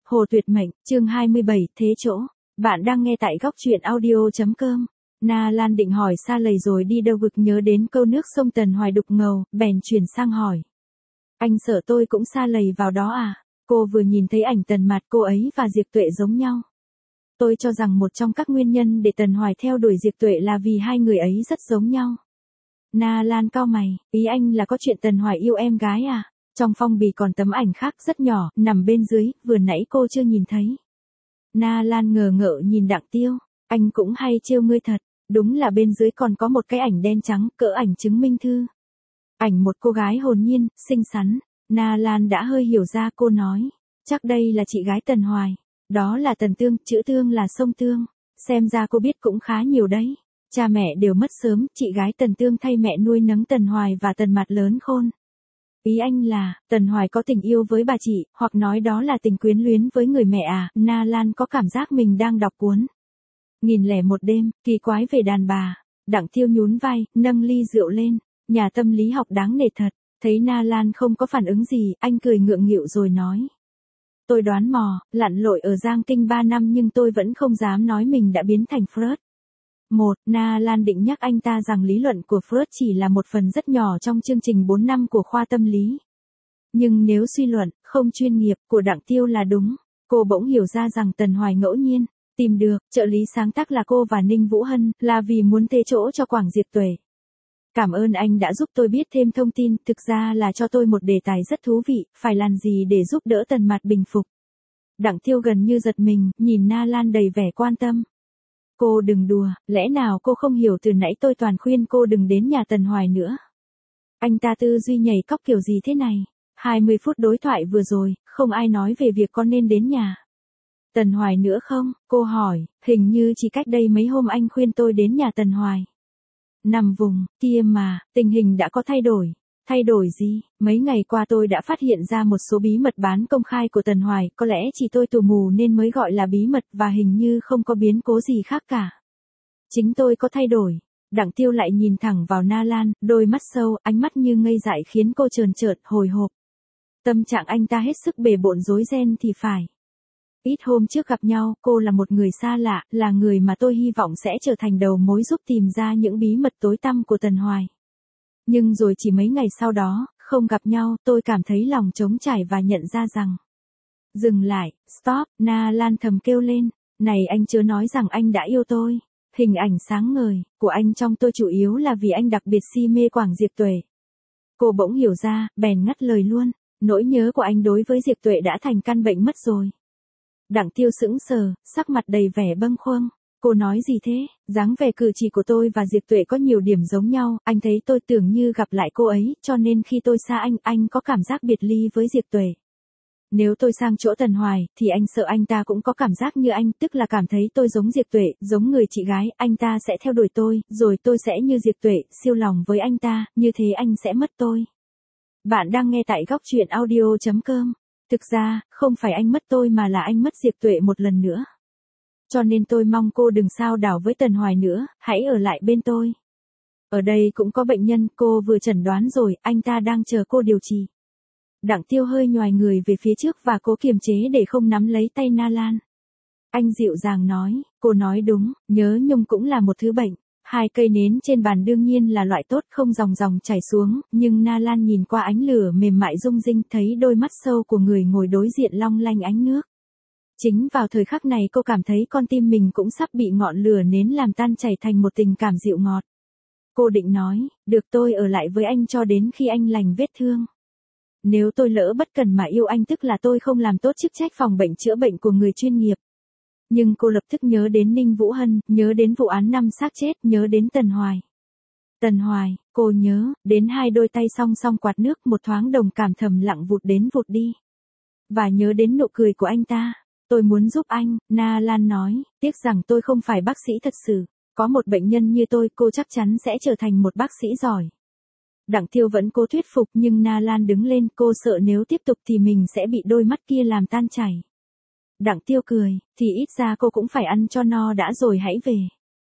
Hồ Tuyệt Mệnh, chương 27, thế chỗ. Bạn đang nghe tại góc truyện audio.com. Na Lan định hỏi Sa Lầy rồi đi đâu vực nhớ đến câu nước sông Tần Hoài đục ngầu, bèn chuyển sang hỏi. Anh sợ tôi cũng sa lầy vào đó à? Cô vừa nhìn thấy ảnh Tần Mạt, cô ấy và Diệp Tuệ giống nhau. Tôi cho rằng một trong các nguyên nhân để Tần Hoài theo đuổi Diệp Tuệ là vì hai người ấy rất giống nhau. Na Lan cau mày, ý anh là có chuyện Tần Hoài yêu em gái à? Trong phong bì còn tấm ảnh khác rất nhỏ, nằm bên dưới, vừa nãy cô chưa nhìn thấy. Na Lan ngờ ngợ nhìn Đặng Tiêu, anh cũng hay trêu ngươi thật, đúng là bên dưới còn có một cái ảnh đen trắng, cỡ ảnh chứng minh thư. Ảnh một cô gái hồn nhiên, xinh xắn. Na Lan đã hơi hiểu ra, cô nói, chắc đây là chị gái Tần Hoài. Đó là Tần Tương, chữ Tương là sông Tương. Xem ra cô biết cũng khá nhiều đấy. Cha mẹ đều mất sớm, chị gái Tần Tương thay mẹ nuôi nấng Tần Hoài và Tần Mạt lớn khôn. Ý anh là, Tần Hoài có tình yêu với bà chị, hoặc nói đó là tình quyến luyến với người mẹ à? Na Lan có cảm giác mình đang đọc cuốn 1001 đêm, kỳ quái về đàn bà. Đặng Tiêu nhún vai, nâng ly rượu lên. Nhà tâm lý học đáng nể thật. Thấy Na Lan không có phản ứng gì, anh cười ngượng nghịu rồi nói. Tôi đoán mò, lặn lội ở Giang Kinh 3 năm nhưng tôi vẫn không dám nói mình đã biến thành Freud. Na Lan định nhắc anh ta rằng lý luận của Freud chỉ là một phần rất nhỏ trong chương trình 4 năm của khoa tâm lý. Nhưng nếu suy luận, không chuyên nghiệp, của Đặng Tiêu là đúng, cô bỗng hiểu ra rằng Tần Hoài ngẫu nhiên tìm được trợ lý sáng tác là cô và Ninh Vũ Hân, là vì muốn thế chỗ cho Quảng Diệp Tuệ. Cảm ơn anh đã giúp tôi biết thêm thông tin, thực ra là cho tôi một đề tài rất thú vị, phải làm gì để giúp đỡ Tần Mạt bình phục. Đặng Tiêu gần như giật mình, nhìn Na Lan đầy vẻ quan tâm. Cô đừng đùa, lẽ nào cô không hiểu từ nãy tôi toàn khuyên cô đừng đến nhà Tần Hoài nữa. Anh ta tư duy nhảy cóc kiểu gì thế này? 20 phút đối thoại vừa rồi, không ai nói về việc con nên đến nhà Tần Hoài nữa không? Cô hỏi, hình như chỉ cách đây mấy hôm anh khuyên tôi đến nhà Tần Hoài. Nằm vùng, kia mà, tình hình đã có thay đổi. Thay đổi gì? Mấy ngày qua tôi đã phát hiện ra một số bí mật bán công khai của Tần Hoài, có lẽ chỉ tôi tù mù nên mới gọi là bí mật và hình như không có biến cố gì khác cả. Chính tôi có thay đổi. Đặng Tiêu lại nhìn thẳng vào Na Lan, đôi mắt sâu, ánh mắt như ngây dại khiến cô trờn trợn, hồi hộp. Tâm trạng anh ta hết sức bề bộn rối ren thì phải. Ít hôm trước gặp nhau, cô là một người xa lạ, là người mà tôi hy vọng sẽ trở thành đầu mối giúp tìm ra những bí mật tối tăm của Tần Hoài. Nhưng rồi chỉ mấy ngày sau đó, không gặp nhau, tôi cảm thấy lòng trống trải và nhận ra rằng. Dừng lại, stop, Na Lan thầm kêu lên. Này anh chớ nói rằng anh đã yêu tôi. Hình ảnh sáng ngời của anh trong tôi chủ yếu là vì anh đặc biệt si mê Quảng Diệp Tuệ. Cô bỗng hiểu ra, bèn ngắt lời luôn. Nỗi nhớ của anh đối với Diệp Tuệ đã thành căn bệnh mất rồi. Đặng Tiêu sững sờ, sắc mặt đầy vẻ bâng khuâng. Cô nói gì thế? Dáng vẻ cử chỉ của tôi và Diệp Tuệ có nhiều điểm giống nhau, anh thấy tôi tưởng như gặp lại cô ấy, cho nên khi tôi xa anh có cảm giác biệt ly với Diệp Tuệ. Nếu tôi sang chỗ Tần Hoài, thì anh sợ anh ta cũng có cảm giác như anh, tức là cảm thấy tôi giống Diệp Tuệ, giống người chị gái, anh ta sẽ theo đuổi tôi, rồi tôi sẽ như Diệp Tuệ, siêu lòng với anh ta, như thế anh sẽ mất tôi. Bạn đang nghe tại góc truyện audio.com. Thực ra, không phải anh mất tôi mà là anh mất Diệp Tuệ một lần nữa. Cho nên tôi mong cô đừng sao đảo với Tần Hoài nữa, hãy ở lại bên tôi. Ở đây cũng có bệnh nhân, cô vừa chẩn đoán rồi, anh ta đang chờ cô điều trị. Đặng Tiêu hơi nhoài người về phía trước và cố kiềm chế để không nắm lấy tay Na Lan. Anh dịu dàng nói, cô nói đúng, nhớ nhung cũng là một thứ bệnh. 2 cây nến trên bàn đương nhiên là loại tốt không dòng dòng chảy xuống, nhưng Na Lan nhìn qua ánh lửa mềm mại rung rinh thấy đôi mắt sâu của người ngồi đối diện long lanh ánh nước. Chính vào thời khắc này cô cảm thấy con tim mình cũng sắp bị ngọn lửa nến làm tan chảy thành một tình cảm dịu ngọt. Cô định nói, được tôi ở lại với anh cho đến khi anh lành vết thương. Nếu tôi lỡ bất cần mà yêu anh tức là tôi không làm tốt chức trách phòng bệnh chữa bệnh của người chuyên nghiệp. Nhưng cô lập tức nhớ đến Ninh Vũ Hân, nhớ đến vụ án 5 xác chết, nhớ đến Tần Hoài. Tần Hoài, cô nhớ, đến 2 đôi tay song song quạt nước, một thoáng đồng cảm thầm lặng vụt đến vụt đi. Và nhớ đến nụ cười của anh ta. Tôi muốn giúp anh, Na Lan nói, tiếc rằng tôi không phải bác sĩ thật sự. Có một bệnh nhân như tôi, cô chắc chắn sẽ trở thành một bác sĩ giỏi. Đặng Tiêu vẫn cố thuyết phục nhưng Na Lan đứng lên, cô sợ nếu tiếp tục thì mình sẽ bị đôi mắt kia làm tan chảy. Đặng Tiêu cười, thì ít ra cô cũng phải ăn cho no đã rồi hãy về.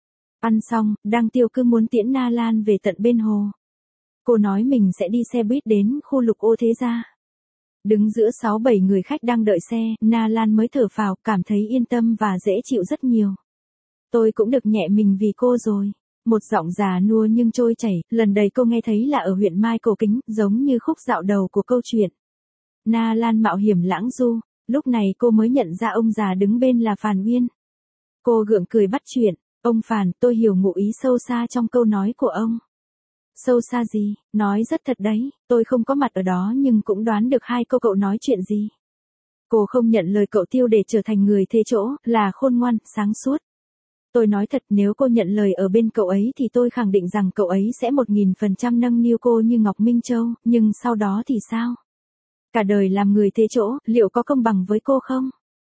Ăn xong, Đặng Tiêu cứ muốn tiễn Na Lan về tận bên hồ. Cô nói mình sẽ đi xe buýt đến khu Lục Ô Thế Gia. Đứng giữa 6-7 người khách đang đợi xe, Na Lan mới thở phào, cảm thấy yên tâm và dễ chịu rất nhiều. Tôi cũng được nhẹ mình vì cô rồi. Một giọng già nua nhưng trôi chảy, lần đây cô nghe thấy là ở huyện Mai Cổ Kính, giống như khúc dạo đầu của câu chuyện. Na Lan mạo hiểm lãng du, lúc này cô mới nhận ra ông già đứng bên là Phàn Uyên. Cô gượng cười bắt chuyện, ông Phàn, tôi hiểu ngụ ý sâu xa trong câu nói của ông. Sâu xa gì, nói rất thật đấy, tôi không có mặt ở đó nhưng cũng đoán được hai câu cậu nói chuyện gì. Cô không nhận lời cậu Tiêu để trở thành người thế chỗ, là khôn ngoan, sáng suốt. Tôi nói thật, nếu cô nhận lời ở bên cậu ấy thì tôi khẳng định rằng cậu ấy sẽ 1000% nâng niu cô như Ngọc Minh Châu, nhưng sau đó thì sao? Cả đời làm người thế chỗ, liệu có công bằng với cô không?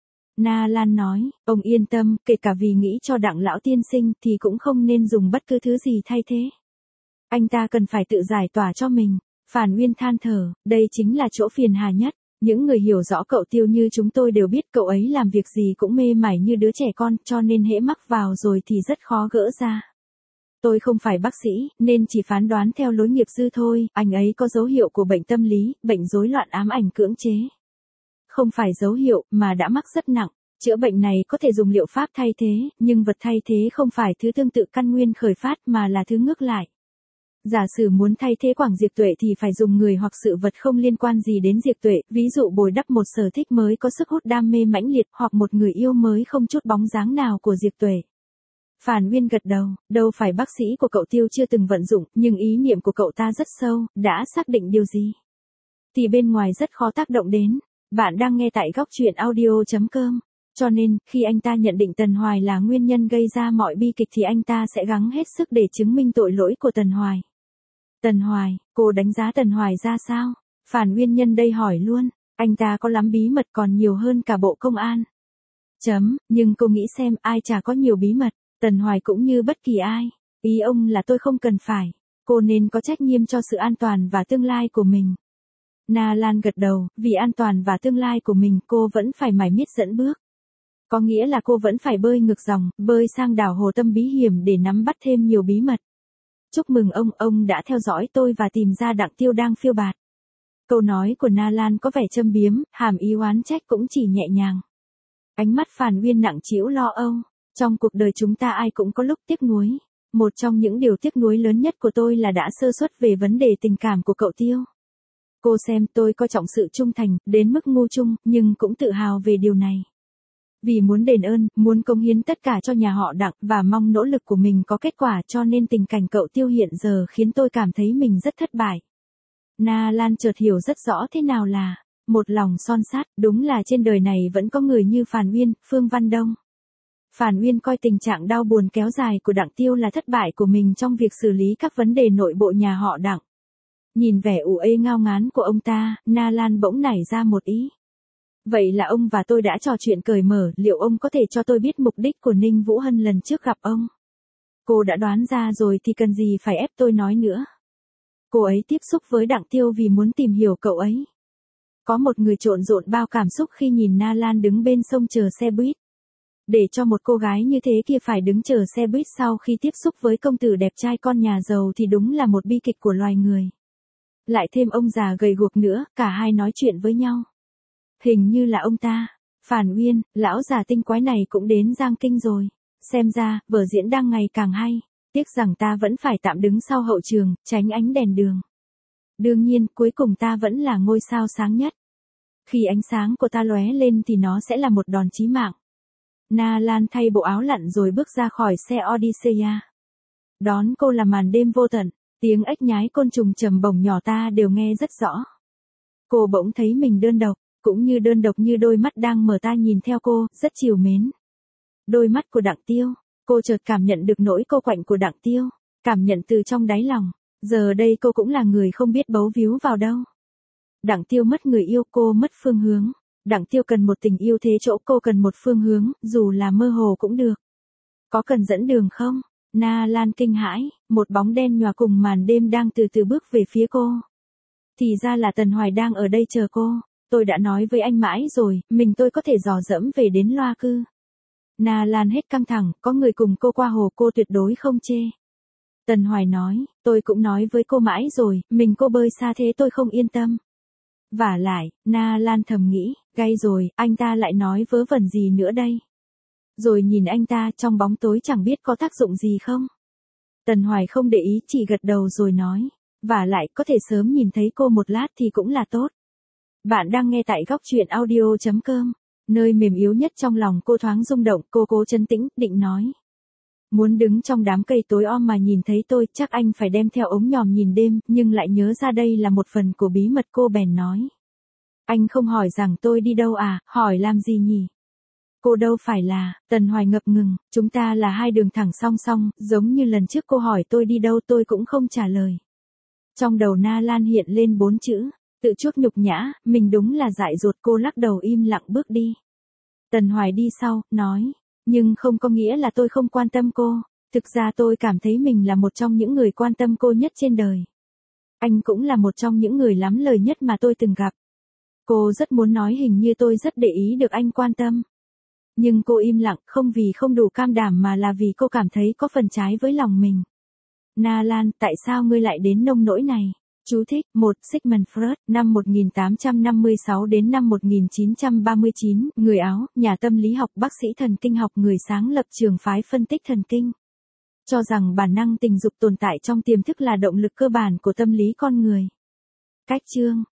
Na Lan nói, ông yên tâm, kể cả vì nghĩ cho Đặng lão tiên sinh thì cũng không nên dùng bất cứ thứ gì thay thế. Anh ta cần phải tự giải tỏa cho mình. Phàn Uyên than thở, đây chính là chỗ phiền hà nhất. Những người hiểu rõ cậu Tiêu như chúng tôi đều biết cậu ấy làm việc gì cũng mê mải như đứa trẻ con, cho nên hễ mắc vào rồi thì rất khó gỡ ra. Tôi không phải bác sĩ, nên chỉ phán đoán theo lối nghiệp dư thôi, anh ấy có dấu hiệu của bệnh tâm lý, bệnh rối loạn ám ảnh cưỡng chế. Không phải dấu hiệu, mà đã mắc rất nặng. Chữa bệnh này có thể dùng liệu pháp thay thế, nhưng vật thay thế không phải thứ tương tự căn nguyên khởi phát mà là thứ ngược lại. Giả sử muốn thay thế quảng diệt tuệ thì phải dùng người hoặc sự vật không liên quan gì đến diệt tuệ, ví dụ bồi đắp một sở thích mới có sức hút đam mê mãnh liệt hoặc một người yêu mới không chút bóng dáng nào của diệt tuệ. Phàn Uyên gật đầu, đâu phải bác sĩ của cậu Tiêu chưa từng vận dụng, nhưng ý niệm của cậu ta rất sâu, đã xác định điều gì thì bên ngoài rất khó tác động đến. Bạn đang nghe tại góc truyện audio.com. Cho nên, khi anh ta nhận định Tần Hoài là nguyên nhân gây ra mọi bi kịch thì anh ta sẽ gắng hết sức để chứng minh tội lỗi của Tần Hoài. Tần Hoài, cô đánh giá Tần Hoài ra sao? Phàn Uyên nhân đây hỏi luôn, anh ta có lắm bí mật còn nhiều hơn cả bộ công an. Nhưng cô nghĩ xem ai chả có nhiều bí mật, Tần Hoài cũng như bất kỳ ai. Ý ông là tôi không cần phải. Cô nên có trách nhiệm cho sự an toàn và tương lai của mình. Na Lan gật đầu, vì an toàn và tương lai của mình cô vẫn phải mải miết dẫn bước. Có nghĩa là cô vẫn phải bơi ngược dòng, bơi sang đảo Hồ Tâm bí hiểm để nắm bắt thêm nhiều bí mật. Chúc mừng ông đã theo dõi tôi và tìm ra Đặng Tiêu đang phiêu bạt. Câu nói của Na Lan có vẻ châm biếm, hàm ý oán trách cũng chỉ nhẹ nhàng. Ánh mắt Phàn Uyên nặng trĩu lo âu. Trong cuộc đời chúng ta ai cũng có lúc tiếc nuối. Một trong những điều tiếc nuối lớn nhất của tôi là đã sơ suất về vấn đề tình cảm của cậu Tiêu. Cô xem tôi coi trọng sự trung thành, đến mức ngu chung, nhưng cũng tự hào về điều này. Vì muốn đền ơn, muốn cống hiến tất cả cho nhà họ Đặng và mong nỗ lực của mình có kết quả cho nên tình cảnh cậu Tiêu hiện giờ khiến tôi cảm thấy mình rất thất bại. Na Lan chợt hiểu rất rõ thế nào là một lòng son sắt, đúng là trên đời này vẫn có người như Phàn Uyên, Phương Văn Đông. Phàn Uyên coi tình trạng đau buồn kéo dài của Đặng Tiêu là thất bại của mình trong việc xử lý các vấn đề nội bộ nhà họ Đặng. Nhìn vẻ ủ ê ngao ngán của ông ta, Na Lan bỗng nảy ra một ý. Vậy là ông và tôi đã trò chuyện cởi mở, liệu ông có thể cho tôi biết mục đích của Ninh Vũ Hân lần trước gặp ông? Cô đã đoán ra rồi thì cần gì phải ép tôi nói nữa. Cô ấy tiếp xúc với Đặng Tiêu vì muốn tìm hiểu cậu ấy. Có một người trộn rộn bao cảm xúc khi nhìn Na Lan đứng bên sông chờ xe buýt. Để cho một cô gái như thế kia phải đứng chờ xe buýt sau khi tiếp xúc với công tử đẹp trai con nhà giàu thì đúng là một bi kịch của loài người. Lại thêm ông già gầy guộc nữa, cả hai nói chuyện với nhau. Hình như là ông ta, Phàn Uyên, lão già tinh quái này cũng đến Giang Kinh rồi. Xem ra, vở diễn đang ngày càng hay. Tiếc rằng ta vẫn phải tạm đứng sau hậu trường, tránh ánh đèn đường. Đương nhiên, cuối cùng ta vẫn là ngôi sao sáng nhất. Khi ánh sáng của ta lóe lên thì nó sẽ là một đòn chí mạng. Na Lan thay bộ áo lặn rồi bước ra khỏi xe Odyssea. Đón cô là màn đêm vô tận, tiếng ếch nhái côn trùng trầm bổng nhỏ ta đều nghe rất rõ. Cô bỗng thấy mình đơn độc, cũng như đơn độc như đôi mắt đang mở ta nhìn theo cô, rất trìu mến. Đôi mắt của Đặng Tiêu, cô chợt cảm nhận được nỗi cô quạnh của Đặng Tiêu, cảm nhận từ trong đáy lòng. Giờ đây cô cũng là người không biết bấu víu vào đâu. Đặng Tiêu mất người yêu, cô mất phương hướng. Đặng Tiêu cần một tình yêu thế chỗ, cô cần một phương hướng, dù là mơ hồ cũng được. Có cần dẫn đường không? Na Lan kinh hãi, một bóng đen nhòa cùng màn đêm đang từ từ bước về phía cô. Thì ra là Tần Hoài đang ở đây chờ cô. Tôi đã nói với anh mãi rồi, mình tôi có thể dò dẫm về đến Loa Cư. Na Lan hết căng thẳng, có người cùng cô qua hồ cô tuyệt đối không chê. Tần Hoài nói, tôi cũng nói với cô mãi rồi, mình cô bơi xa thế tôi không yên tâm. Vả lại, Na Lan thầm nghĩ, gay rồi, anh ta lại nói vớ vẩn gì nữa đây. Rồi nhìn anh ta trong bóng tối chẳng biết có tác dụng gì không. Tần Hoài không để ý, chỉ gật đầu rồi nói. Vả lại, có thể sớm nhìn thấy cô một lát thì cũng là tốt. Bạn đang nghe tại góc truyện audio.com. Nơi mềm yếu nhất trong lòng cô thoáng rung động, cô cố trấn tĩnh, định nói. Muốn đứng trong đám cây tối om mà nhìn thấy tôi, chắc anh phải đem theo ống nhòm nhìn đêm, nhưng lại nhớ ra đây là một phần của bí mật, cô bèn nói. Anh không hỏi rằng tôi đi đâu à, hỏi làm gì nhỉ? Cô đâu phải là, Tần Hoài ngập ngừng, chúng ta là hai đường thẳng song song, giống như lần trước cô hỏi tôi đi đâu tôi cũng không trả lời. Trong đầu Na Lan hiện lên 4 chữ, tự chuốc nhục nhã, mình đúng là dại dột, cô lắc đầu im lặng bước đi. Tần Hoài đi sau, nói, nhưng không có nghĩa là tôi không quan tâm cô, thực ra tôi cảm thấy mình là một trong những người quan tâm cô nhất trên đời. Anh cũng là một trong những người lắm lời nhất mà tôi từng gặp. Cô rất muốn nói hình như tôi rất để ý được anh quan tâm. Nhưng cô im lặng, không vì không đủ can đảm mà là vì cô cảm thấy có phần trái với lòng mình. Na Lan, tại sao ngươi lại đến nông nỗi này? Chú thích, 1. Sigmund Freud, năm 1856 đến năm 1939, người Áo, nhà tâm lý học, bác sĩ thần kinh học, người sáng lập trường phái phân tích thần kinh. Cho rằng bản năng tình dục tồn tại trong tiềm thức là động lực cơ bản của tâm lý con người. Cách chương